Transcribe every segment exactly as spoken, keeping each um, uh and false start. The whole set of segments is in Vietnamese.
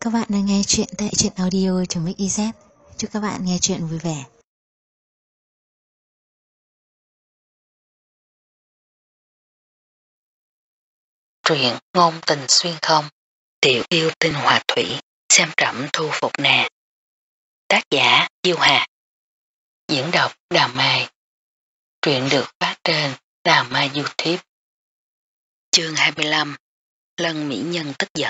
các bạn đang nghe chuyện tại truyện audio.mixyz. Chúc các bạn nghe chuyện vui vẻ. Truyện ngôn tình xuyên không, tiểu yêu tinh hòa thủy, xem trẫm thu phục nè. Tác giả Diêu Hà. Diễn đọc Đào Mai. Truyện được phát trên Đào Mai YouTube. Chương hai mươi lăm. Lân mỹ nhân tức giận.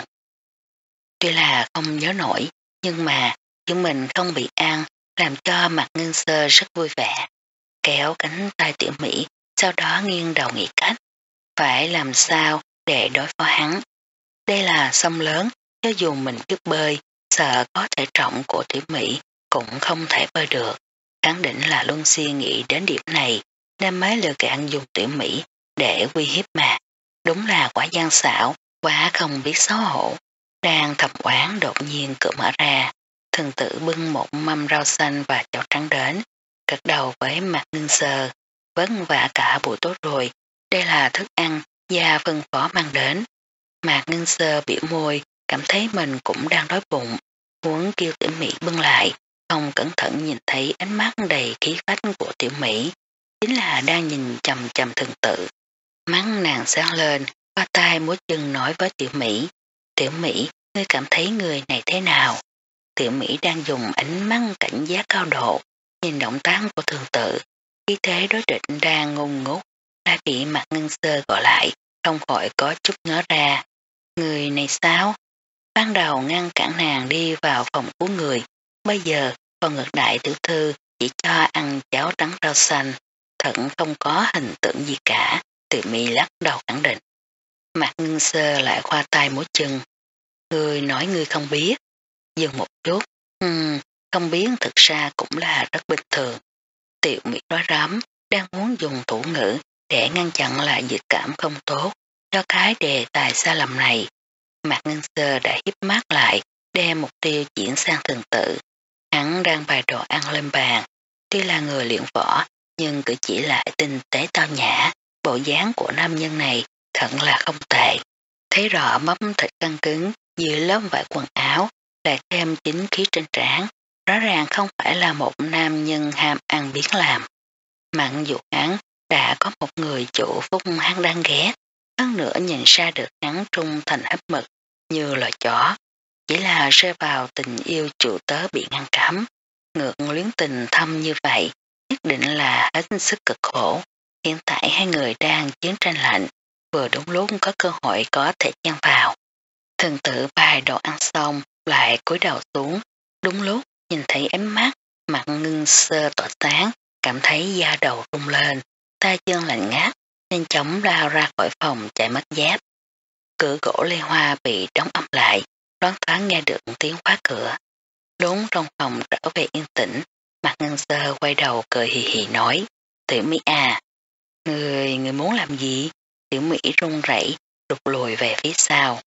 Tuy là không nhớ nổi, nhưng mà chúng mình không bị ăn làm cho Mạc Ngân Sơ rất vui vẻ. Kéo cánh tay tiểu Mỹ, sau đó nghiêng đầu nghĩ cách. Phải làm sao để đối phó hắn. Đây là sông lớn, cho dù mình biết bơi, sợ có thể trọng của tiểu Mỹ cũng không thể bơi được. Khẳng định là luôn suy nghĩ đến điểm này, nên mới lừa gạt dùng tiểu Mỹ để uy hiếp mà. Đúng là quả gian xảo, quá không biết xấu hổ. Đang thầm oán đột nhiên cửa mở ra, thần tử bưng một mâm rau xanh và cháo trắng đến, gật đầu với Mạc Ngân Sơ. Vất vả cả buổi tối rồi, đây là thức ăn gia phân phó mang đến. Mạc Ngân Sơ biểu môi, cảm thấy mình cũng đang đói bụng, muốn kêu tiểu Mỹ bưng lại, không cẩn thận nhìn thấy ánh mắt đầy khí phách của tiểu Mỹ, chính là đang nhìn chầm chầm thần tử. Mắt nàng sáng lên, qua tay múa chân nói với tiểu Mỹ, tiểu Mỹ, ngươi cảm thấy người này thế nào? Tiểu Mỹ đang dùng ánh mắt cảnh giác cao độ, nhìn động tác của thường tử, khí thế đối định đang ngun ngút, đã bị Mạc Ngân Sơ gọi lại, không khỏi có chút ngớ ra. Người này sao? Ban đầu ngăn cản nàng đi vào phòng của người, bây giờ còn ngược đại tiểu thư chỉ cho ăn cháo trắng rau xanh, thận không có hình tượng gì cả, Tiểu Mỹ lắc đầu khẳng định. Mạc Ngân Sơ lại khoa tay múa chân. Người nói người không biết. Dừng một chút, hmm, không biết thực ra cũng là rất bình thường. Tiểu Mỹ nói rắm, đang muốn dùng thủ ngữ để ngăn chặn lại dự cảm không tốt cho cái đề tài sai lầm này. Mạc Ngân Sơ đã hiếp mắt lại, đem mục tiêu chuyển sang thường tử. Hắn đang bày đồ ăn lên bàn, tuy là người luyện võ, nhưng cử chỉ lại tinh tế tao nhã, bộ dáng của nam nhân này thật là không tệ. Thấy rõ mắm thịt căng cứng dưới lớp vải quần áo, lại thêm chính khí trên trán, rõ ràng không phải là một nam nhân ham ăn biến làm. Mặn dù hắn đã có một người chủ phúc hắn đang ghét, hơn nữa nhìn ra được hắn trung thành hấp mực như loài chó, chỉ là rơi vào tình yêu chủ tớ bị ngăn cấm, ngược luyến tình thâm như vậy, nhất định là hết sức cực khổ. Hiện tại hai người đang chiến tranh lạnh, vừa đúng lúc có cơ hội có thể chen vào. Thần tử bài đồ ăn xong, lại cúi đầu xuống, đúng lúc nhìn thấy ánh mắt, Mạc Ngân Sơ tỏa sáng, cảm thấy da đầu rung lên, tay chân lạnh ngát, nhanh chóng lao ra khỏi phòng chạy mất dép. Cửa gỗ lê hoa bị đóng ấm lại, loáng thoáng nghe được tiếng khóa cửa. Đúng trong phòng trở về yên tĩnh, Mạc Ngân Sơ quay đầu cười hì hì nói, Tiểu Mỹ à, người, người muốn làm gì? Tiểu Mỹ run rẩy, rụt lùi về phía sau.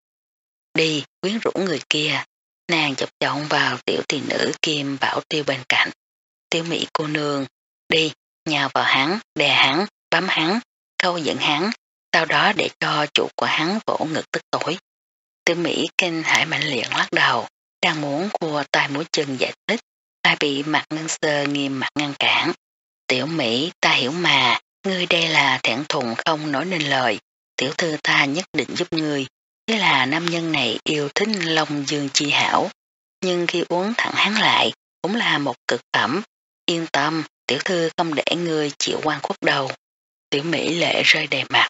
Đi, quyến rũ người kia. Nàng chọc chọn vào tiểu tỷ nữ Kim Bảo Tiêu bên cạnh. Tiểu Mỹ cô nương, đi, nhào vào hắn, đè hắn, bám hắn, câu dẫn hắn, sau đó để cho chủ của hắn vỗ ngực tức tối. Tiểu Mỹ kinh hải mạnh liệt lắc đầu, đang muốn cua tay múa chân giải thích, lại bị Mạc Ngân Sơ nghiêm mặt ngăn cản. Tiểu Mỹ, ta hiểu mà, ngươi đây là thẹn thùng không nói nên lời, tiểu thư ta nhất định giúp ngươi. Thế là nam nhân này yêu thích Long Dương chi hảo, nhưng khi uống thẳng hắn lại, cũng là một cực phẩm. Yên tâm, tiểu thư không để ngươi chịu quan khuất đầu. Tiểu Mỹ lệ rơi đầy mặt.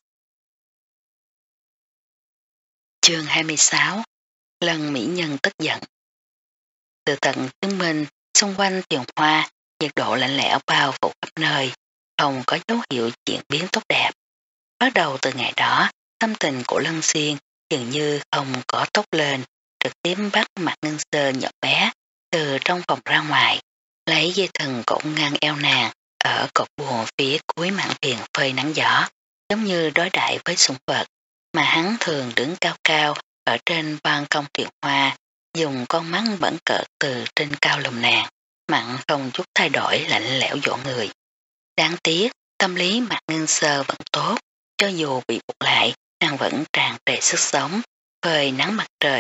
Chương hai mươi sáu. Lần mỹ nhân tức giận. Từ tận chứng minh, xung quanh tiền hoa, nhiệt độ lạnh lẽo bao phủ khắp nơi, không có dấu hiệu chuyển biến tốt đẹp. Bắt đầu từ ngày đó, tâm tình của Lân Xuyên dường như không có tốt lên, trực tiếp bắt Mạc Ngân Sơ nhỏ bé từ trong phòng ra ngoài, lấy dây thừng cột ngang eo nàng ở cột buồn phía cuối mạn thuyền phơi nắng gió, giống như đối đại với sủng vật, mà hắn thường đứng cao cao ở trên ban công thuyền hoa, dùng con mắt bẩn cợt từ trên cao lùm nàng, mặn không chút thay đổi lạnh lẽo dỗ người. Đáng tiếc, tâm lý Mạc Ngân Sơ vẫn tốt, cho dù bị buộc lại, nàng vẫn tràn đầy sức sống, phơi nắng mặt trời,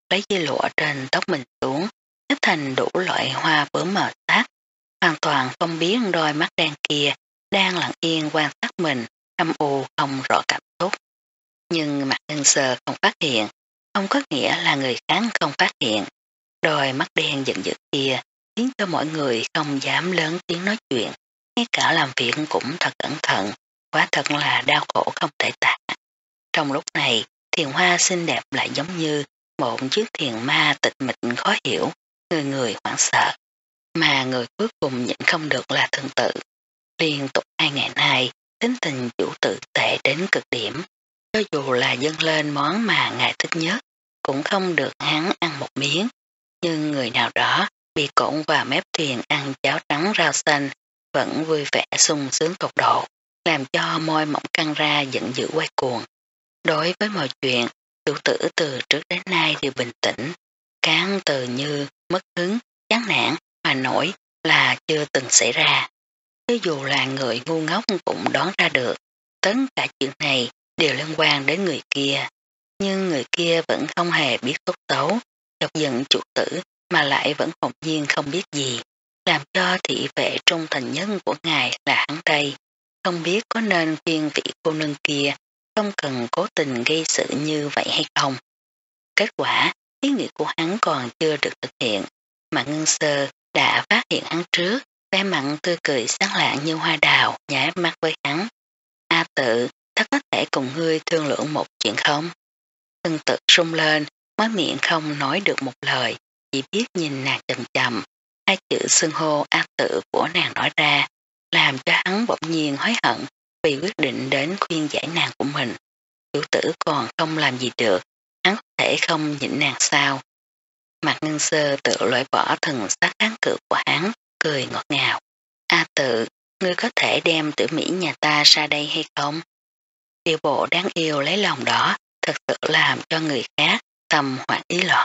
lấy dây lụa trên tóc mình xuống, xếp thành đủ loại hoa bướm màu sắc, hoàn toàn không biết đôi mắt đen kia đang lặng yên quan sát mình, âm u không rõ cảm xúc. Nhưng mặt Ngân Sơ không phát hiện, không có nghĩa là người khác không phát hiện. Đôi mắt đen giận dữ kia khiến cho mọi người không dám lớn tiếng nói chuyện, ngay cả làm việc cũng thật cẩn thận, quá thật là đau khổ không thể tả. Trong lúc này, thiền hoa xinh đẹp lại giống như một chiếc thiền ma tịch mịch khó hiểu, người người hoảng sợ. Mà người cuối cùng nhịn không được là Thân Tự. Liên tục hai ngày nay, tính tình chủ tự tệ đến cực điểm. Cho dù là dâng lên món mà ngài thích nhất, cũng không được hắn ăn một miếng. Nhưng người nào đó bị cộn vào mép thuyền ăn cháo trắng rau xanh, vẫn vui vẻ sung sướng tột độ, làm cho môi mỏng căng ra giận dữ quay cuồng. Đối với mọi chuyện, chủ tử từ trước đến nay đều bình tĩnh, cán từ như mất hứng, chán nản mà nổi là chưa từng xảy ra. Cho dù là người ngu ngốc cũng đoán ra được, tất cả chuyện này đều liên quan đến người kia. Nhưng người kia vẫn không hề biết tốt xấu, chọc giận chủ tử mà lại vẫn hồn nhiên không biết gì, làm cho thị vệ trung thành nhân của ngài là hắn đây. Không biết có nên khuyên vị cô nương kia không cần cố tình gây sự như vậy hay không. Kết quả, ý nghĩ của hắn còn chưa được thực hiện, mà Ngân Sơ đã phát hiện hắn trước, vẻ mặn tươi cười sáng lạng như hoa đào, nháy mắt với hắn. A Tự, ta có thể cùng ngươi thương lượng một chuyện không? Thân Tự rung lên, mới miệng không nói được một lời, chỉ biết nhìn nàng chầm chầm. Hai chữ xưng hô A Tự của nàng nói ra, làm cho hắn bỗng nhiên hối hận vì quyết định đến khuyên giải nàng của mình. Chủ tử còn không làm gì được, hắn có thể không nhịn nàng sao. Mạc Ngân Sơ tự loại bỏ thần sắc kháng cự của hắn, cười ngọt ngào. A Tự, ngươi có thể đem tiểu Mỹ nhà ta ra đây hay không? Điều bộ đáng yêu lấy lòng đó thật sự làm cho người khác tâm hoảng ý loạn.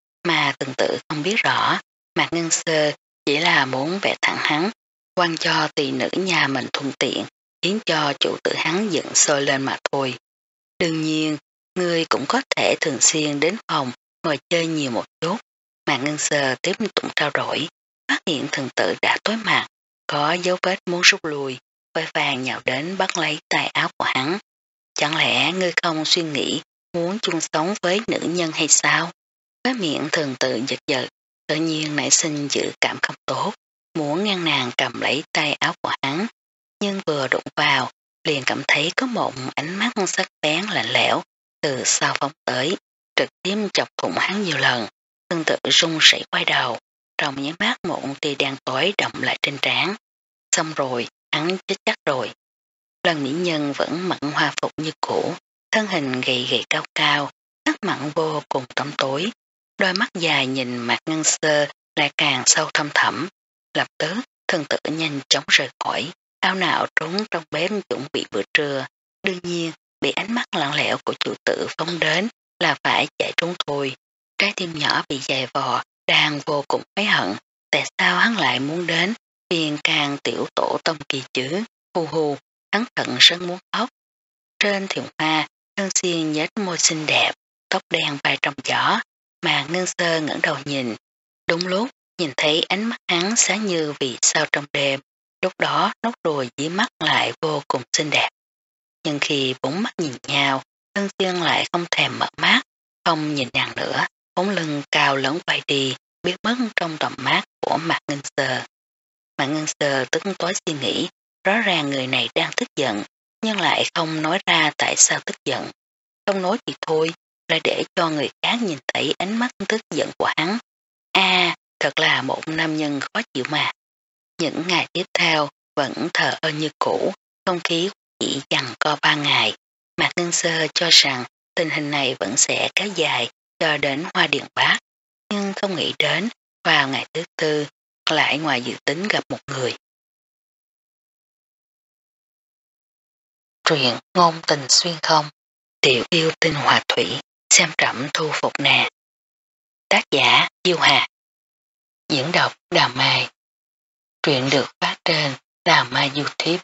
Mà Từng Tự không biết rõ, Mạc Ngân Sơ chỉ là muốn vẽ thẳng hắn, quan cho tỳ nữ nhà mình thuận tiện, khiến cho chủ tử hắn giận sôi lên mà thôi. Đương nhiên, ngươi cũng có thể thường xuyên đến phòng ngồi chơi nhiều một chút. Mạc Ngân Sơ tiếp tục trao đổi, phát hiện Thần Tự đã tối mặt, có dấu vết muốn rút lui, vội vàng nhào đến bắt lấy tay áo của hắn. Chẳng lẽ ngươi không suy nghĩ muốn chung sống với nữ nhân hay sao? Cái miệng Thần Tự giật giật, tự nhiên nảy sinh dự cảm không tốt, muốn ngăn nàng cầm lấy tay áo của hắn, nhưng vừa đụng vào, liền cảm thấy có một ánh mắt sắc bén lạnh lẽo từ sau phóng tới, trực tiếp chọc thủng hắn nhiều lần. Thân Tự run rẩy quay đầu, trong nháy mắt một tia đen tối động lại trên trán. Xong rồi, hắn chết chắc rồi. Lần mỹ nhân vẫn mặn hoa phục như cũ, thân hình gầy gầy cao cao, sắc mặn vô cùng tăm tối, đôi mắt dài nhìn Mạc Ngân Sơ lại càng sâu thâm thẳm. Lập tức, Thân Tự nhanh chóng rời khỏi, ao nào trốn trong bếp chuẩn bị bữa trưa. Đương nhiên, bị ánh mắt lặng lẽo của chủ tử phóng đến là phải chạy trốn thôi. Trái tim nhỏ bị dày vò, đang vô cùng hối hận. Tại sao hắn lại muốn đến phiên can tiểu tổ tông kỳ chứ? Hù hù, hắn thận rất muốn khóc. Trên thuyền hoa, Thân Xuyên nhếch môi xinh đẹp, tóc đen bay trong gió, mà Ngân Sơ ngẩng đầu nhìn. Đúng lúc, nhìn thấy ánh mắt hắn sáng như vì sao trong đêm, lúc đó nốt ruồi dưới mắt lại vô cùng xinh đẹp. Nhưng khi bốn mắt nhìn nhau, Thân Xuyên lại không thèm mở mắt, không nhìn nàng nữa, bóng lưng cao lớn quay đi, biến mất trong tầm mắt của Mạc Ngân Sơ. Mạc Ngân Sơ tức tối suy nghĩ, rõ ràng người này đang tức giận, nhưng lại không nói ra tại sao tức giận. Không nói thì thôi, lại để cho người khác nhìn thấy ánh mắt tức giận của hắn. A, thật là một nam nhân khó chịu mà. Những ngày tiếp theo vẫn thờ ơ như cũ, không khí chỉ dằn co ba ngày. Mạc Ngân Sơ cho rằng tình hình này vẫn sẽ kéo dài cho đến Hoa Điền Bác, nhưng không nghĩ đến vào ngày thứ tư lại ngoài dự tính gặp một người. Truyện ngôn tình xuyên không, tiểu yêu tinh hòa thủy, xem trẫm thu phục nè. Tác giả Diêu Hà. Diễn đọc Đào Mai. Truyện được phát trên Đào Mai YouTube.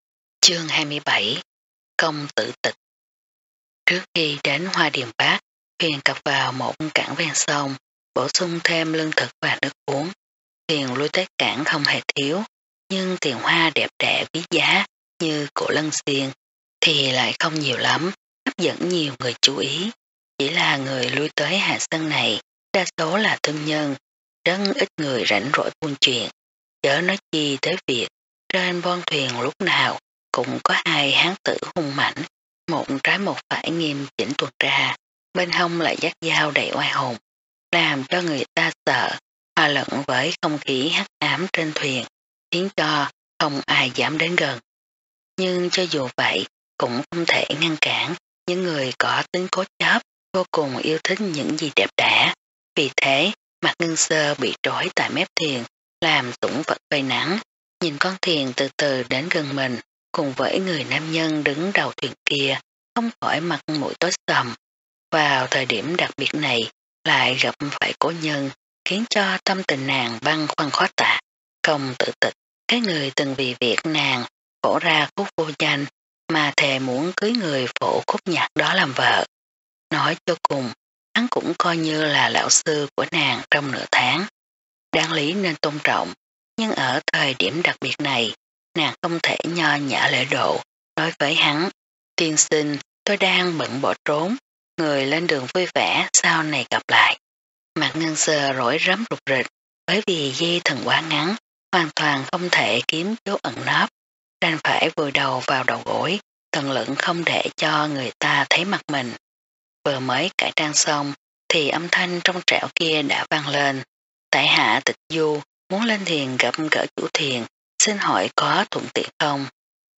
Chương hai mươi bảy. Công tử tịch. Trước khi đến Hoa Điền Bác, Thuyền cập vào một cảng ven sông, bổ sung thêm lương thực và nước uống. Thuyền lui tới cảng không hề thiếu, nhưng tiền hoa đẹp đẽ quý giá như của Lân Xiên thì lại không nhiều lắm, hấp dẫn nhiều người chú ý. Chỉ là người lui tới hạ sơn này đa số là thương nhân, rất ít người rảnh rỗi buôn chuyện, chớ nói chi tới việc trên bon thuyền lúc nào cũng có hai hán tử hung mãnh, một trái một phải nghiêm chỉnh tuần tra, bên hông lại dắt dao đầy oai hùng, làm cho người ta sợ, hòa lẫn với không khí hắc ám trên thuyền, khiến cho không ai dám đến gần. Nhưng cho dù vậy, cũng không thể ngăn cản những người có tính cố chấp, vô cùng yêu thích những gì đẹp đẽ. Vì thế, Mạc Ngân Sơ bị trói tại mép thuyền, làm tủng vật vây nắng, nhìn con thuyền từ từ đến gần mình, cùng với người nam nhân đứng đầu thuyền kia, không khỏi mặt mũi tối sầm. Vào thời điểm đặc biệt này, lại gặp phải cố nhân, khiến cho tâm tình nàng băng khoăn khó tả. Không tự tịch, cái người từng vì việc nàng phổ ra khúc vô danh, mà thề muốn cưới người phổ khúc nhạc đó làm vợ. Nói cho cùng, hắn cũng coi như là lão sư của nàng trong nửa tháng. Đáng lý nên tôn trọng, nhưng ở thời điểm đặc biệt này, nàng không thể nho nhã lễ độ, nói với hắn, tiên sinh, tôi đang bận bỏ trốn, người lên đường vui vẻ, sau này gặp lại. Mạc Ngân Sơ rối rắm rụt rịch, bởi vì dây thần quá ngắn, hoàn toàn không thể kiếm chỗ ẩn nấp, đành phải vùi đầu vào đầu gối, tận lực không để cho người ta thấy mặt mình. Vừa mới cải trang xong, thì âm thanh trong trẻo kia đã vang lên. Tại hạ Tịch Du, muốn lên thuyền gặp gỡ chủ thuyền, xin hỏi có thuận tiện không?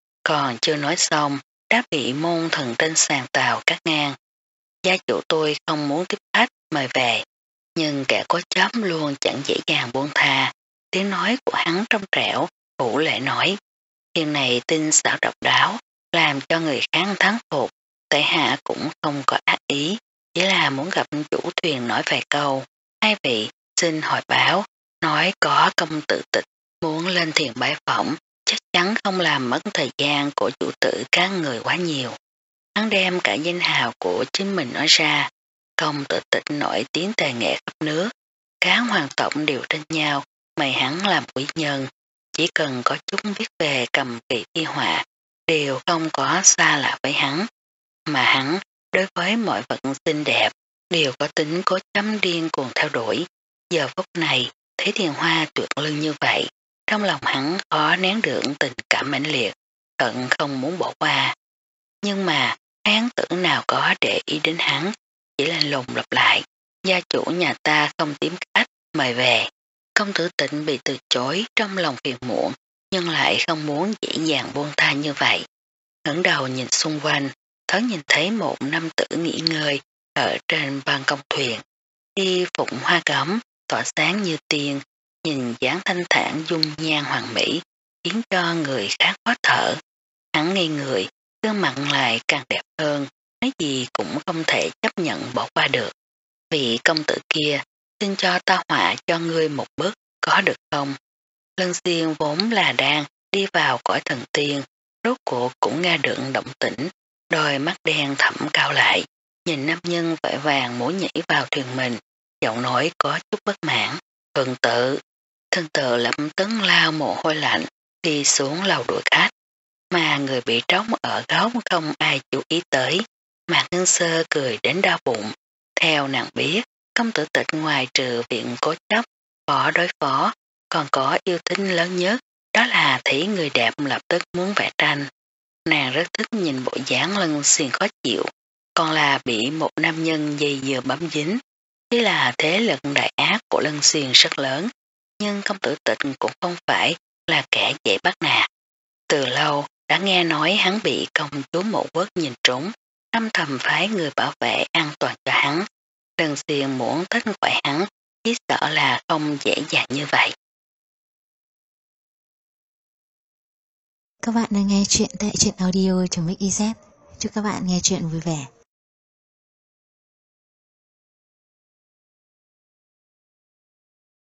Còn chưa nói xong, đã bị môn thần trên sàn tàu cắt ngang. Gia chủ tôi không muốn tiếp khách, mời về. Nhưng kẻ có chấp luôn chẳng dễ dàng buông tha. Tiếng nói của hắn trong trẻo, Vũ Lệ nói. Thuyền này tinh xảo độc đáo, làm cho người khác thắng phục. Tại hạ cũng không có ác ý, chỉ là muốn gặp chủ thuyền nói vài câu. Hai vị xin hỏi báo, nói có công tử Tịch muốn lên thuyền bái phỏng, chắc chắn không làm mất thời gian của chủ tử các người quá nhiều. Hắn đem cả danh hào của chính mình nói ra, công tử Tịch nổi tiếng tài nghệ khắp nước, các hoàng tộc đều tranh nhau, mày hắn làm quý nhân, chỉ cần có chút viết về cầm kỳ thi họa, đều không có xa lạ với hắn, mà hắn đối với mọi vật xinh đẹp đều có tính cố chấm điên cuồng theo đuổi. Giờ phút này thấy Thiền Hoa tuyệt lưng như vậy, trong lòng hắn khó nén được tình cảm mãnh liệt, hận không muốn bỏ qua. Nhưng mà hán tử nào có để ý đến hắn, chỉ lạnh lùng lặp lại, gia chủ nhà ta không tìm cách, mời về. Công tử Tịnh bị từ chối trong lòng phiền muộn, nhưng lại không muốn dễ dàng buông tha như vậy. Ngẩng đầu nhìn xung quanh, thoáng nhìn thấy một nam tử nghỉ ngơi ở trên ban công thuyền, y phục hoa gấm, tỏa sáng như tiên, nhìn dáng thanh thản dung nhan hoàn mỹ, khiến cho người khác khó thở. Hắn ngây người, gương mặt lại càng đẹp hơn, nói gì cũng không thể chấp nhận bỏ qua được. Vị công tử kia, xin cho ta họa cho ngươi một bức, có được không? Lân Xiên vốn là đang đi vào cõi thần tiên, rốt cuộc cũng nghe được động tĩnh, đôi mắt đen thẳm cao lại, nhìn nam nhân vội vàng muốn nhảy vào thuyền mình, giọng nói có chút bất mãn. Thần tự, thần tự lập tức lao mồ hôi lạnh, đi xuống lầu đuổi khách, mà người bị trống ở góc không ai chú ý tới. Mạc Ngân Sơ cười đến đau bụng, theo nàng biết, công tử Tịch ngoài trừ viện cố chấp, khó đối phó, còn có yêu thích lớn nhất, đó là thấy người đẹp lập tức muốn vẽ tranh. Nàng rất thích nhìn bộ dáng Lân Xiên khó chịu, còn là bị một nam nhân dây dừa bám dính. Chỉ là thế lực đại ác của Lân Xiên rất lớn, nhưng công tử Tịch cũng không phải là kẻ dễ bắt nạt. Từ lâu đã nghe nói hắn bị công chúa Mộ Quốc nhìn trúng, âm thầm phái người bảo vệ an toàn cho hắn. Lân Xiên muốn tách khỏi hắn, chỉ sợ là không dễ dàng như vậy. Các bạn đang nghe chuyện tại truyện audio.mix.iz. Chúc các bạn nghe chuyện vui vẻ.